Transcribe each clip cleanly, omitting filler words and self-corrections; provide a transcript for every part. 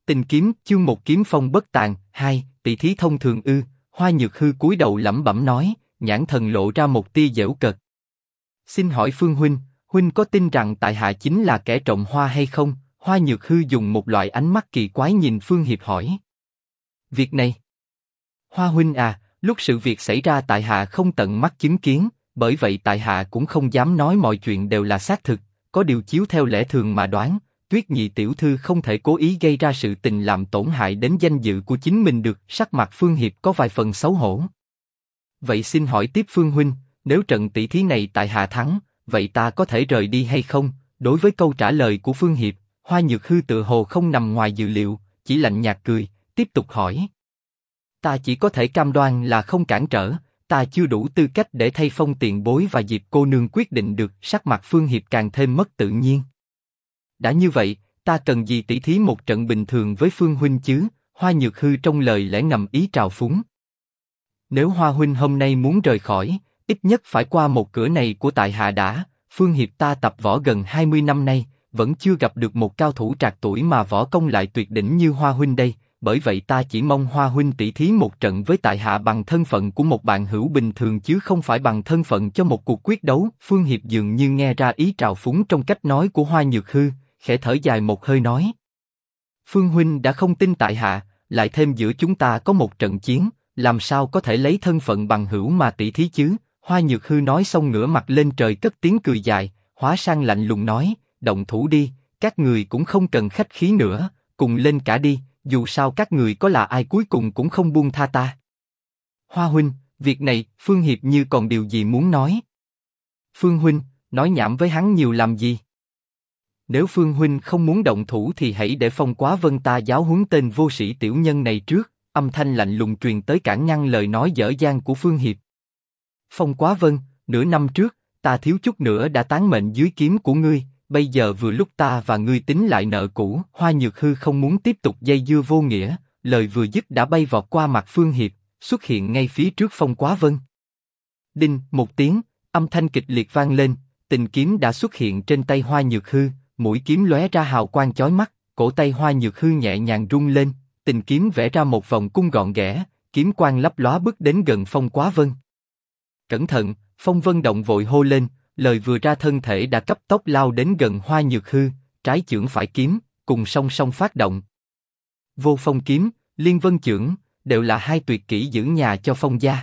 Tình kiếm, chương 1 kiếm phong bất tàn, 2, tỷ thí thông thường ư? Hoa Nhược Hư cúi đầu lẩm bẩm nói, nhãn thần lộ ra một tia giễu cợt. Xin hỏi Phương huynh, huynh có tin rằng tại hạ chính là kẻ trộm hoa hay không? Hoa Nhược Hư dùng một loại ánh mắt kỳ quái nhìn Phương Hiệp hỏi. Việc này, Hoa huynh à, lúc sự việc xảy ra tại hạ không tận mắt chứng kiến, bởi vậy tại hạ cũng không dám nói mọi chuyện đều là xác thực, có điều chiếu theo lẽ thường mà đoán, Tuyết Nhị tiểu thư không thể cố ý gây ra sự tình làm tổn hại đến danh dự của chính mình được. Sắc mặt Phương Hiệp có vài phần xấu hổ. Vậy xin hỏi tiếp Phương huynh, nếu trận tỷ thí này tại hạ thắng, vậy ta có thể rời đi hay không? Đối với câu trả lời của Phương Hiệp, Hoa Nhược Hư tựa hồ không nằm ngoài dự liệu, chỉ lạnh nhạt cười, tiếp tục hỏi. Ta chỉ có thể cam đoan là không cản trở, ta chưa đủ tư cách để thay Phong tiền bối và Diệp cô nương quyết định được. Sắc mặt Phương Hiệp càng thêm mất tự nhiên. Đã như vậy, ta cần gì tỷ thí một trận bình thường với Phương huynh chứ? Hoa Nhược Hư trong lời lẽ ngầm ý trào phúng. Nếu Hoa huynh hôm nay muốn rời khỏi, ít nhất phải qua một cửa này của tại hạ đã. Phương Hiệp ta tập võ gần 20 năm nay, vẫn chưa gặp được một cao thủ trạc tuổi mà võ công lại tuyệt đỉnh như Hoa huynh đây. Bởi vậy ta chỉ mong Hoa huynh tỷ thí một trận với tại hạ bằng thân phận của một bạn hữu bình thường chứ không phải bằng thân phận cho một cuộc quyết đấu. Phương Hiệp dường như nghe ra ý trào phúng trong cách nói của Hoa Nhược Hư, khẽ thở dài một hơi nói. Phương huynh đã không tin tại hạ, lại thêm giữa chúng ta có một trận chiến, làm sao có thể lấy thân phận bằng hữu mà tỷ thí chứ? Hoa Nhược Hư nói xong ngửa mặt lên trời cất tiếng cười dài, hóa sang lạnh lùng nói, động thủ đi, các người cũng không cần khách khí nữa, cùng lên cả đi, dù sao các người có là ai cuối cùng cũng không buông tha ta. Hoa huynh, việc này, Phương Hiệp như còn điều gì muốn nói. Phương huynh, nói nhảm với hắn nhiều làm gì? Nếu Phương huynh không muốn động thủ thì hãy để Phong Quá Vân ta giáo huấn tên vô sĩ tiểu nhân này trước. Âm thanh lạnh lùng truyền tới cản ngăn lời nói dở dang của Phương Hiệp. Phong Quá Vân, nửa năm trước, ta thiếu chút nữa đã tán mệnh dưới kiếm của ngươi, bây giờ vừa lúc ta và ngươi tính lại nợ cũ. Hoa Nhược Hư không muốn tiếp tục dây dưa vô nghĩa, lời vừa dứt đã bay vọt qua mặt Phương Hiệp, xuất hiện ngay phía trước Phong Quá Vân. Đinh, một tiếng, âm thanh kịch liệt vang lên, tình kiếm đã xuất hiện trên tay Hoa Nhược Hư, mũi kiếm lóe ra hào quang chói mắt, cổ tay Hoa Nhược Hư nhẹ nhàng rung lên, tình kiếm vẽ ra một vòng cung gọn ghẽ, kiếm quang lấp lóa bước đến gần Phong Quá Vân. Cẩn thận! Phong Vân Động vội hô lên, lời vừa ra thân thể đã cấp tốc lao đến gần Hoa Nhược Hư, trái chưởng phải kiếm, cùng song song phát động. Vô Phong kiếm, Liên Vân chưởng, đều là hai tuyệt kỹ giữ nhà cho Phong gia.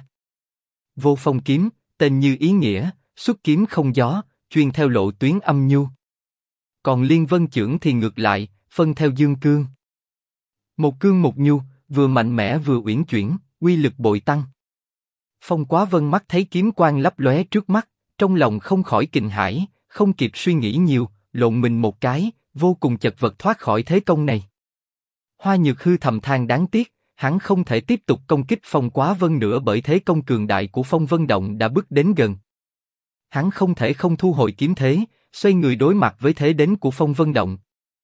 Vô Phong kiếm, tên như ý nghĩa, xuất kiếm không gió, chuyên theo lộ tuyến âm nhu. Còn Liên Vân chưởng thì ngược lại, phân theo dương cương. Một cương một nhu, vừa mạnh mẽ vừa uyển chuyển, uy lực bội tăng. Phong Quá Vân mắt thấy kiếm quang lấp lóe trước mắt, trong lòng không khỏi kinh hãi, không kịp suy nghĩ nhiều, lộn mình một cái, vô cùng chật vật thoát khỏi thế công này. Hoa Nhược Hư thầm than đáng tiếc, hắn không thể tiếp tục công kích Phong Quá Vân nữa bởi thế công cường đại của Phong Vân Động đã bước đến gần. Hắn không thể không thu hồi kiếm thế, xoay người đối mặt với thế đến của Phong Vân Động.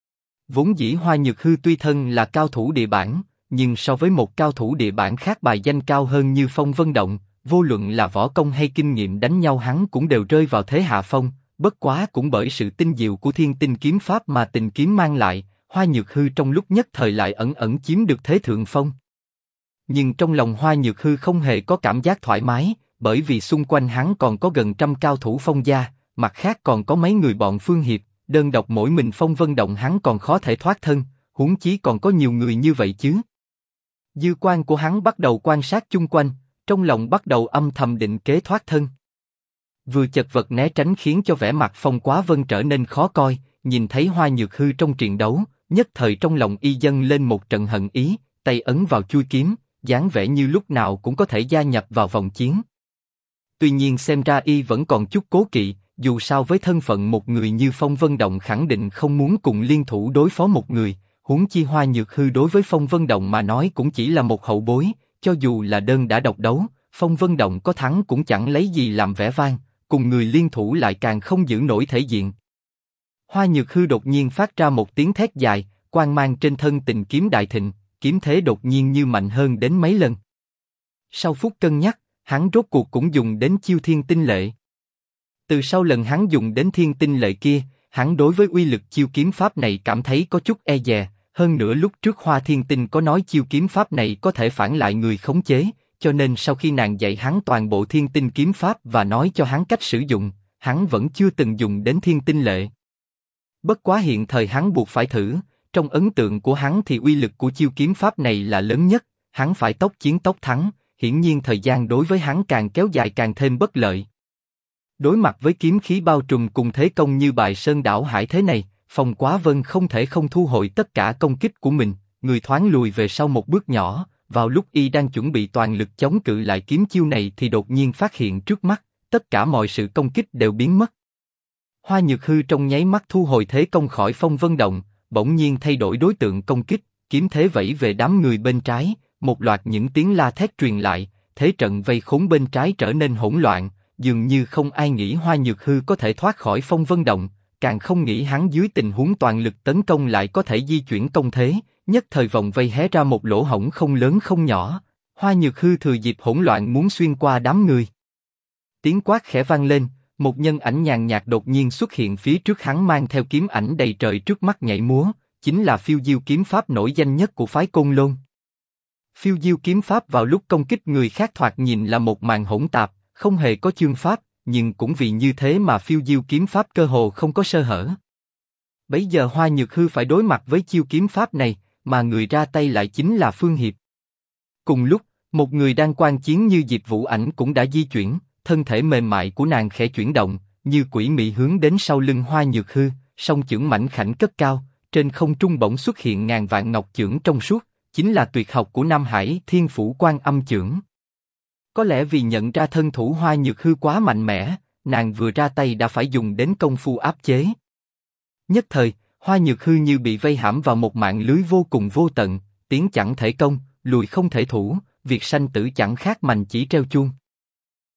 Vốn dĩ Hoa Nhược Hư tuy thân là cao thủ địa bản, nhưng so với một cao thủ địa bản khác bài danh cao hơn như Phong Vân Động, vô luận là võ công hay kinh nghiệm đánh nhau hắn cũng đều rơi vào thế hạ phong. Bất quá cũng bởi sự tinh diệu của Thiên Tinh kiếm pháp mà tình kiếm mang lại, Hoa Nhược Hư trong lúc nhất thời lại ẩn ẩn chiếm được thế thượng phong. Nhưng trong lòng Hoa Nhược Hư không hề có cảm giác thoải mái, bởi vì xung quanh hắn còn có gần trăm cao thủ Phong gia, mặt khác còn có mấy người bọn Phương Hiệp, đơn độc mỗi mình Phong Vân Động hắn còn khó thể thoát thân, huống chí còn có nhiều người như vậy chứ. Dư quan của hắn bắt đầu quan sát chung quanh, trong lòng bắt đầu âm thầm định kế thoát thân. Vừa chật vật né tránh khiến cho vẻ mặt Phong Quá Vân trở nên khó coi, nhìn thấy Hoa Nhược Hư trong trận đấu, nhất thời trong lòng y dâng lên một trận hận ý, tay ấn vào chuôi kiếm, dáng vẻ như lúc nào cũng có thể gia nhập vào vòng chiến. Tuy nhiên xem ra y vẫn còn chút cố kỵ, dù sao với thân phận một người như Phong Vân Động khẳng định không muốn cùng liên thủ đối phó một người, huống chi Hoa Nhược Hư đối với Phong Vân Động mà nói cũng chỉ là một hậu bối, cho dù là đơn đã độc đấu, Phong Vân Động có thắng cũng chẳng lấy gì làm vẻ vang, cùng người liên thủ lại càng không giữ nổi thể diện. Hoa Nhược Hư đột nhiên phát ra một tiếng thét dài, quang mang trên thân tình kiếm đại thịnh, kiếm thế đột nhiên như mạnh hơn đến mấy lần. Sau phút cân nhắc, hắn rốt cuộc cũng dùng đến chiêu Thiên Tinh Lệ. Từ sau lần hắn dùng đến Thiên Tinh Lệ kia, hắn đối với uy lực chiêu kiếm pháp này cảm thấy có chút e dè, Hơn nữa lúc trước Hoa Thiên Tinh có nói chiêu kiếm pháp này có thể phản lại người khống chế, cho nên sau khi nàng dạy hắn toàn bộ Thiên Tinh kiếm pháp và nói cho hắn cách sử dụng, hắn vẫn chưa từng dùng đến Thiên Tinh lệ. Bất quá hiện thời hắn buộc phải thử, trong ấn tượng của hắn thì uy lực của chiêu kiếm pháp này là lớn nhất, hắn phải tốc chiến tốc thắng, hiển nhiên thời gian đối với hắn càng kéo dài càng thêm bất lợi. Đối mặt với kiếm khí bao trùm cùng thế công như bài sơn đảo hải thế này, Phong Quá Vân không thể không thu hồi tất cả công kích của mình, người thoáng lùi về sau một bước nhỏ, vào lúc y đang chuẩn bị toàn lực chống cự lại kiếm chiêu này thì đột nhiên phát hiện trước mắt, tất cả mọi sự công kích đều biến mất. Hoa Nhược Hư trong nháy mắt thu hồi thế công khỏi Phong Vân Động, bỗng nhiên thay đổi đối tượng công kích, kiếm thế vẫy về đám người bên trái, một loạt những tiếng la thét truyền lại, thế trận vây khốn bên trái trở nên hỗn loạn, dường như không ai nghĩ Hoa Nhược Hư có thể thoát khỏi Phong Vân Động, càng không nghĩ hắn dưới tình huống toàn lực tấn công lại có thể di chuyển công thế, nhất thời vòng vây hé ra một lỗ hổng không lớn không nhỏ, Hoa Nhược Hư thừa dịp hỗn loạn muốn xuyên qua đám người. Tiếng quát khẽ vang lên, một nhân ảnh nhàn nhạt đột nhiên xuất hiện phía trước hắn mang theo kiếm ảnh đầy trời trước mắt nhảy múa, chính là phiêu diêu kiếm pháp nổi danh nhất của phái Côn Lôn. Phiêu diêu kiếm pháp vào lúc công kích người khác thoạt nhìn là một màn hỗn tạp, không hề có chương pháp, nhưng cũng vì như thế mà phiêu diêu kiếm pháp cơ hồ không có sơ hở. Bấy giờ Hoa Nhược Hư phải đối mặt với chiêu kiếm pháp này, mà người ra tay lại chính là Phương Hiệp. Cùng lúc, một người đang quan chiến như Diệp Vũ Ảnh cũng đã di chuyển, thân thể mềm mại của nàng khẽ chuyển động, như quỷ mị hướng đến sau lưng Hoa Nhược Hư, song chưởng mảnh khảnh cất cao, trên không trung bỗng xuất hiện ngàn vạn ngọc chưởng trong suốt, chính là tuyệt học của Nam Hải Thiên Phủ Quan Âm chưởng. Có lẽ vì nhận ra thân thủ Hoa Nhược Hư quá mạnh mẽ, nàng vừa ra tay đã phải dùng đến công phu áp chế. Nhất thời, Hoa Nhược Hư như bị vây hãm vào một mạng lưới vô cùng vô tận, tiến chẳng thể công, lùi không thể thủ, việc sanh tử chẳng khác mành chỉ treo chuông.